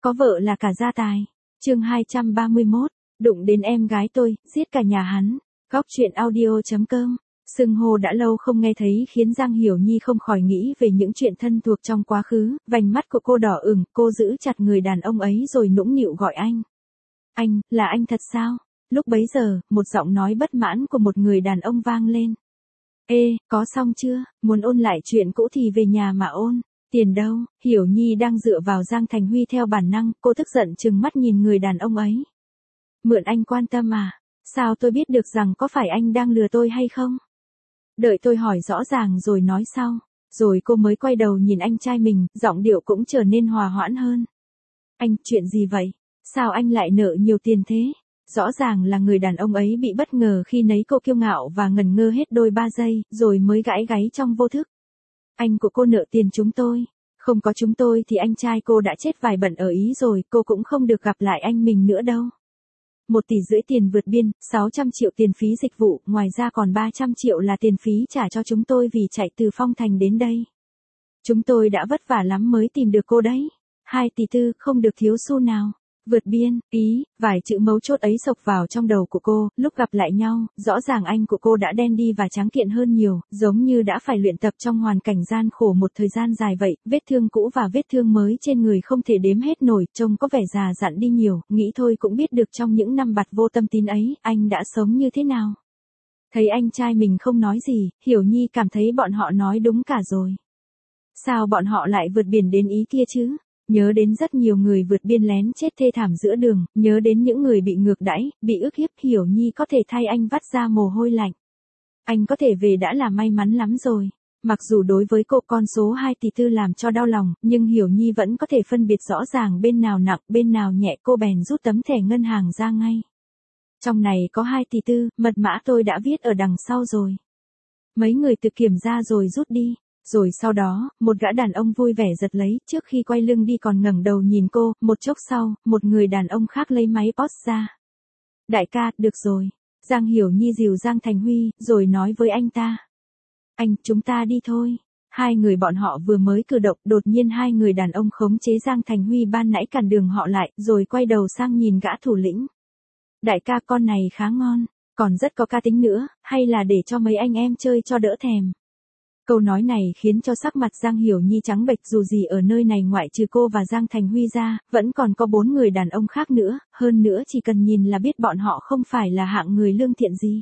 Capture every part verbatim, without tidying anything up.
có vợ là cả gia tài. Chương hai trăm ba mươi mốt, đụng đến em gái tôi, giết cả nhà hắn. Góc truyện audio chấm com. Xưng hô đã lâu không nghe thấy khiến Giang Hiểu Nhi không khỏi nghĩ về những chuyện thân thuộc trong quá khứ, vành mắt của cô đỏ ửng, cô giữ chặt người đàn ông ấy rồi nũng nịu gọi anh. Anh, là anh thật sao? Lúc bấy giờ, một giọng nói bất mãn của một người đàn ông vang lên. Ê, có xong chưa? Muốn ôn lại chuyện cũ thì về nhà mà ôn. Tiền đâu? Hiểu Nhi đang dựa vào Giang Thành Huy theo bản năng, cô tức giận trừng mắt nhìn người đàn ông ấy. Mượn anh quan tâm à? Sao tôi biết được rằng có phải anh đang lừa tôi hay không? Đợi tôi hỏi rõ ràng rồi nói sau. Rồi cô mới quay đầu nhìn anh trai mình, giọng điệu cũng trở nên hòa hoãn hơn. Anh, chuyện gì vậy? Sao anh lại nợ nhiều tiền thế? Rõ ràng là người đàn ông ấy bị bất ngờ khi nấy cô kiêu ngạo và ngần ngơ hết đôi ba giây, rồi mới gãi gáy trong vô thức. Anh của cô nợ tiền chúng tôi. Không có chúng tôi thì anh trai cô đã chết vài bận ở Ý rồi, cô cũng không được gặp lại anh mình nữa đâu. Một tỷ rưỡi tiền vượt biên, sáu trăm triệu tiền phí dịch vụ, ngoài ra còn ba trăm triệu là tiền phí trả cho chúng tôi vì chạy từ Phong Thành đến đây. Chúng tôi đã vất vả lắm mới tìm được cô đấy. Hai tỷ tư, không được thiếu xu nào. Vượt biên, Ý, vài chữ mấu chốt ấy sộc vào trong đầu của cô, lúc gặp lại nhau, rõ ràng anh của cô đã đen đi và trắng kiện hơn nhiều, giống như đã phải luyện tập trong hoàn cảnh gian khổ một thời gian dài vậy, vết thương cũ và vết thương mới trên người không thể đếm hết nổi, trông có vẻ già dặn đi nhiều, nghĩ thôi cũng biết được trong những năm bặt vô tâm tín ấy, anh đã sống như thế nào. Thấy anh trai mình không nói gì, Hiểu Nhi cảm thấy bọn họ nói đúng cả rồi. Sao bọn họ lại vượt biển đến Ý kia chứ? Nhớ đến rất nhiều người vượt biên lén chết thê thảm giữa đường, nhớ đến những người bị ngược đãi, bị ức hiếp, Hiểu Nhi có thể thay anh vắt ra mồ hôi lạnh. Anh có thể về đã là may mắn lắm rồi. Mặc dù đối với cô con số hai tỷ tư làm cho đau lòng, nhưng Hiểu Nhi vẫn có thể phân biệt rõ ràng bên nào nặng, bên nào nhẹ, cô bèn rút tấm thẻ ngân hàng ra ngay. Trong này có hai tỷ tư, mật mã tôi đã viết ở đằng sau rồi. Mấy người tự kiểm ra rồi rút đi. Rồi sau đó, một gã đàn ông vui vẻ giật lấy, trước khi quay lưng đi còn ngẩng đầu nhìn cô, một chốc sau, một người đàn ông khác lấy máy pê ô ét ra. Đại ca, được rồi. Giang Hiểu Nhi dìu Giang Thành Huy, rồi nói với anh ta. Anh, chúng ta đi thôi. Hai người bọn họ vừa mới cử động, đột nhiên hai người đàn ông khống chế Giang Thành Huy ban nãy cản đường họ lại, rồi quay đầu sang nhìn gã thủ lĩnh. Đại ca, con này khá ngon, còn rất có cá tính nữa, hay là để cho mấy anh em chơi cho đỡ thèm. Câu nói này khiến cho sắc mặt Giang Hiểu Nhi trắng bệch, dù gì ở nơi này ngoại trừ cô và Giang Thành Huy ra, vẫn còn có bốn người đàn ông khác nữa, hơn nữa chỉ cần nhìn là biết bọn họ không phải là hạng người lương thiện gì.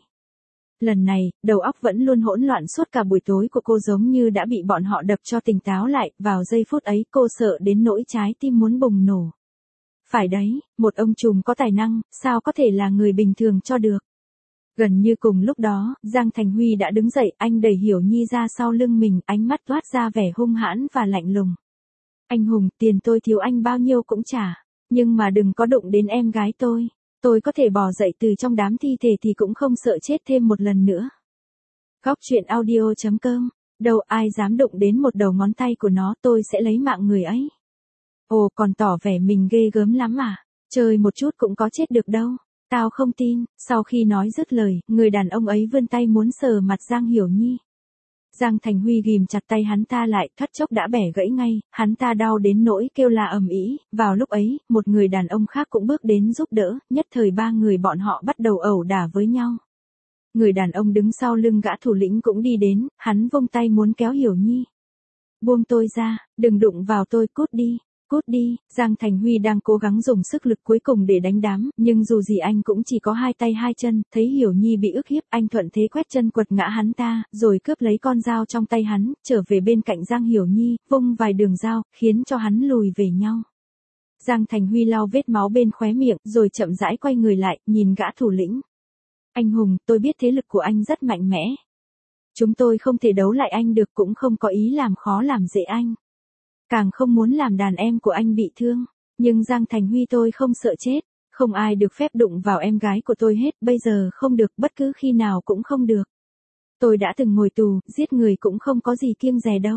Lần này, đầu óc vẫn luôn hỗn loạn suốt cả buổi tối của cô giống như đã bị bọn họ đập cho tỉnh táo lại, vào giây phút ấy cô sợ đến nỗi trái tim muốn bùng nổ. Phải đấy, một ông trùm có tài năng, sao có thể là người bình thường cho được. Gần như cùng lúc đó, Giang Thành Huy đã đứng dậy, anh đẩy Hiểu Nhi ra sau lưng mình, ánh mắt toát ra vẻ hung hãn và lạnh lùng. Anh Hùng, tiền tôi thiếu anh bao nhiêu cũng trả, nhưng mà đừng có đụng đến em gái tôi, tôi có thể bò dậy từ trong đám thi thể thì cũng không sợ chết thêm một lần nữa. Góc truyện audio chấm com, đâu ai dám đụng đến một đầu ngón tay của nó, tôi sẽ lấy mạng người ấy. Ồ, còn tỏ vẻ mình ghê gớm lắm à, chơi một chút cũng có chết được đâu. Tao không tin. Sau khi nói dứt lời, người đàn ông ấy vươn tay muốn sờ mặt Giang Hiểu Nhi. Giang Thành Huy ghìm chặt tay hắn ta lại, thoát chốc đã bẻ gãy ngay, hắn ta đau đến nỗi kêu la ầm ĩ. Vào lúc ấy, một người đàn ông khác cũng bước đến giúp đỡ, nhất thời ba người bọn họ bắt đầu ẩu đả với nhau. Người đàn ông đứng sau lưng gã thủ lĩnh cũng đi đến, hắn vung tay muốn kéo Hiểu Nhi. Buông tôi ra, đừng đụng vào tôi, cút đi. Cút đi, Giang Thành Huy đang cố gắng dùng sức lực cuối cùng để đánh đám, nhưng dù gì anh cũng chỉ có hai tay hai chân, thấy Hiểu Nhi bị ức hiếp, anh thuận thế quét chân quật ngã hắn ta, rồi cướp lấy con dao trong tay hắn, trở về bên cạnh Giang Hiểu Nhi, vung vài đường dao, khiến cho hắn lùi về nhau. Giang Thành Huy lau vết máu bên khóe miệng, rồi chậm rãi quay người lại, nhìn gã thủ lĩnh. Anh Hùng, tôi biết thế lực của anh rất mạnh mẽ. Chúng tôi không thể đấu lại anh được, cũng không có ý làm khó làm dễ anh. Càng không muốn làm đàn em của anh bị thương. Nhưng Giang Thành Huy, tôi không sợ chết. Không ai được phép đụng vào em gái của tôi hết. Bây giờ không được, bất cứ khi nào cũng không được. Tôi đã từng ngồi tù, giết người cũng không có gì kiêng dè đâu.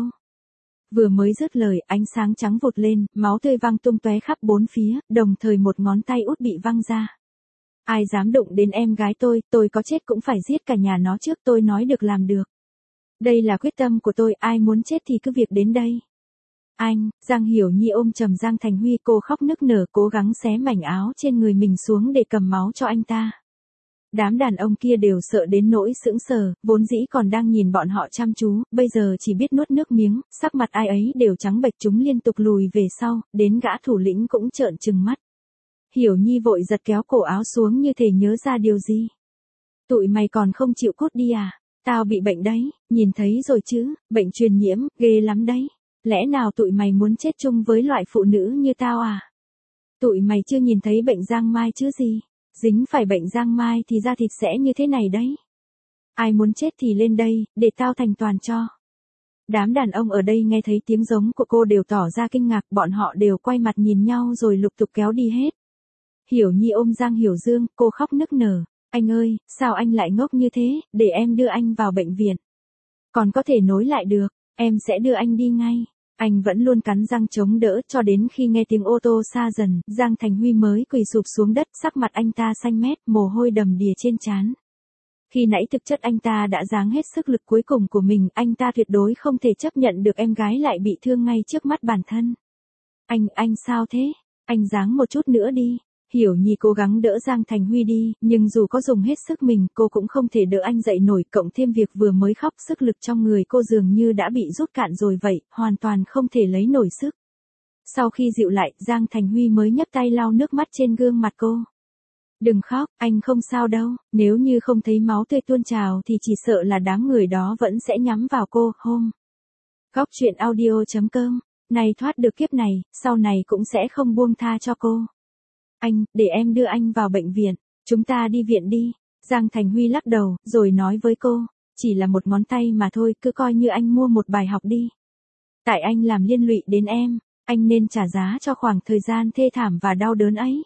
Vừa mới dứt lời, ánh sáng trắng vụt lên, máu tươi văng tung tóe khắp bốn phía, đồng thời một ngón tay út bị văng ra. Ai dám đụng đến em gái tôi, tôi có chết cũng phải giết cả nhà nó trước, tôi nói được làm được. Đây là quyết tâm của tôi, ai muốn chết thì cứ việc đến đây. Anh, Giang Hiểu Nhi ôm chầm Giang Thành Huy, cô khóc nức nở cố gắng xé mảnh áo trên người mình xuống để cầm máu cho anh ta. Đám đàn ông kia đều sợ đến nỗi sững sờ, vốn dĩ còn đang nhìn bọn họ chăm chú, bây giờ chỉ biết nuốt nước miếng, sắc mặt ai ấy đều trắng bệch, chúng liên tục lùi về sau, đến gã thủ lĩnh cũng trợn trừng mắt. Hiểu Nhi vội giật kéo cổ áo xuống như thể nhớ ra điều gì. Tụi mày còn không chịu cút đi à? Tao bị bệnh đấy, nhìn thấy rồi chứ, bệnh truyền nhiễm, ghê lắm đấy. Lẽ nào tụi mày muốn chết chung với loại phụ nữ như tao à? Tụi mày chưa nhìn thấy bệnh giang mai chứ gì? Dính phải bệnh giang mai thì da thịt sẽ như thế này đấy. Ai muốn chết thì lên đây, để tao thành toàn cho. Đám đàn ông ở đây nghe thấy tiếng giống của cô đều tỏ ra kinh ngạc, bọn họ đều quay mặt nhìn nhau rồi lục tục kéo đi hết. Hiểu Nhi ôm Giang Hiểu Dương, cô khóc nức nở. Anh ơi, sao anh lại ngốc như thế, để em đưa anh vào bệnh viện. Còn có thể nối lại được, em sẽ đưa anh đi ngay. Anh vẫn luôn cắn răng chống đỡ cho đến khi nghe tiếng ô tô xa dần, Giang Thành Huy mới quỳ sụp xuống đất, sắc mặt anh ta xanh mét, mồ hôi đầm đìa trên trán. Khi nãy thực chất anh ta đã giáng hết sức lực cuối cùng của mình, anh ta tuyệt đối không thể chấp nhận được em gái lại bị thương ngay trước mắt bản thân. Anh, anh sao thế? Anh giáng một chút nữa đi. Hiểu Nhi cố gắng đỡ Giang Thành Huy đi, nhưng dù có dùng hết sức mình, cô cũng không thể đỡ anh dậy nổi, cộng thêm việc vừa mới khóc, sức lực trong người cô dường như đã bị rút cạn rồi vậy, hoàn toàn không thể lấy nổi sức. Sau khi dịu lại, Giang Thành Huy mới nhấc tay lau nước mắt trên gương mặt cô. Đừng khóc, anh không sao đâu, nếu như không thấy máu tươi tuôn trào thì chỉ sợ là đám người đó vẫn sẽ nhắm vào cô, hôm. Góc truyện audio chấm com, này thoát được kiếp này, sau này cũng sẽ không buông tha cho cô. Anh, để em đưa anh vào bệnh viện, chúng ta đi viện đi. Giang Thành Huy lắc đầu, rồi nói với cô, chỉ là một ngón tay mà thôi, cứ coi như anh mua một bài học đi. Tại anh làm liên lụy đến em, anh nên trả giá cho khoảng thời gian thê thảm và đau đớn ấy.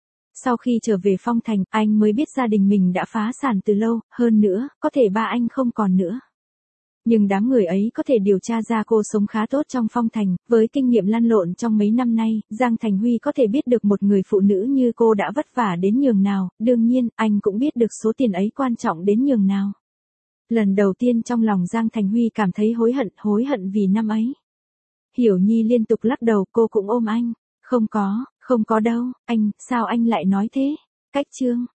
Sau khi trở về Phong Thành, anh mới biết gia đình mình đã phá sản từ lâu, hơn nữa, có thể ba anh không còn nữa. Nhưng đám người ấy có thể điều tra ra cô sống khá tốt trong Phong Thành, với kinh nghiệm lăn lộn trong mấy năm nay, Giang Thành Huy có thể biết được một người phụ nữ như cô đã vất vả đến nhường nào, đương nhiên, anh cũng biết được số tiền ấy quan trọng đến nhường nào. Lần đầu tiên trong lòng Giang Thành Huy cảm thấy hối hận, hối hận vì năm ấy. Hiểu Nhi liên tục lắc đầu, cô cũng ôm anh, không có, không có đâu, anh, sao anh lại nói thế? Cách chương